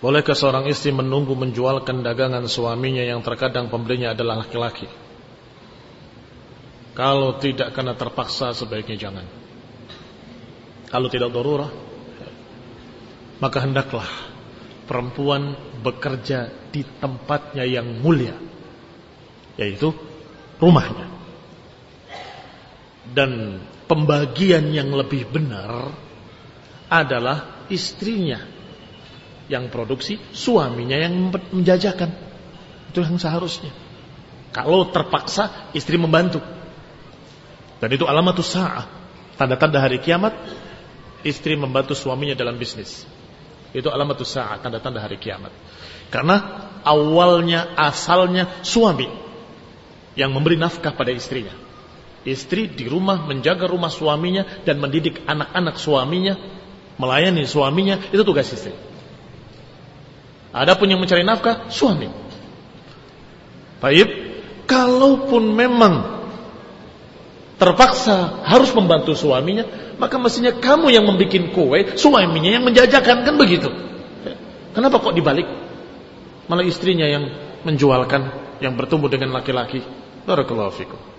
Bolehkah seorang istri menunggu menjualkan dagangan suaminya yang terkadang pembelinya adalah laki-laki? Kalau tidak karena terpaksa, sebaiknya jangan. Kalau tidak darurah, maka hendaklah perempuan bekerja di tempatnya yang mulia, yaitu rumahnya. Dan pembagian yang lebih benar adalah istrinya yang produksi, suaminya yang menjajakan. Itu yang seharusnya. Kalau terpaksa, istri membantu. Dan itu alamatus sa'ah, tanda-tanda hari kiamat. Istri membantu suaminya dalam bisnis. Itu alamatus sa'ah, tanda-tanda hari kiamat. Karena awalnya, asalnya suami yang memberi nafkah pada istrinya. Istri di rumah menjaga rumah suaminya dan mendidik anak-anak suaminya, melayani suaminya, itu tugas istri. Adapun yang mencari nafkah, suami. Baik, kalaupun memang terpaksa harus membantu suaminya, maka mestinya kamu yang membuat kue, suaminya yang menjajakan, kan begitu. Kenapa kok dibalik? Malah istrinya yang menjualkan, yang bertemu dengan laki-laki. Barakallahu fikum.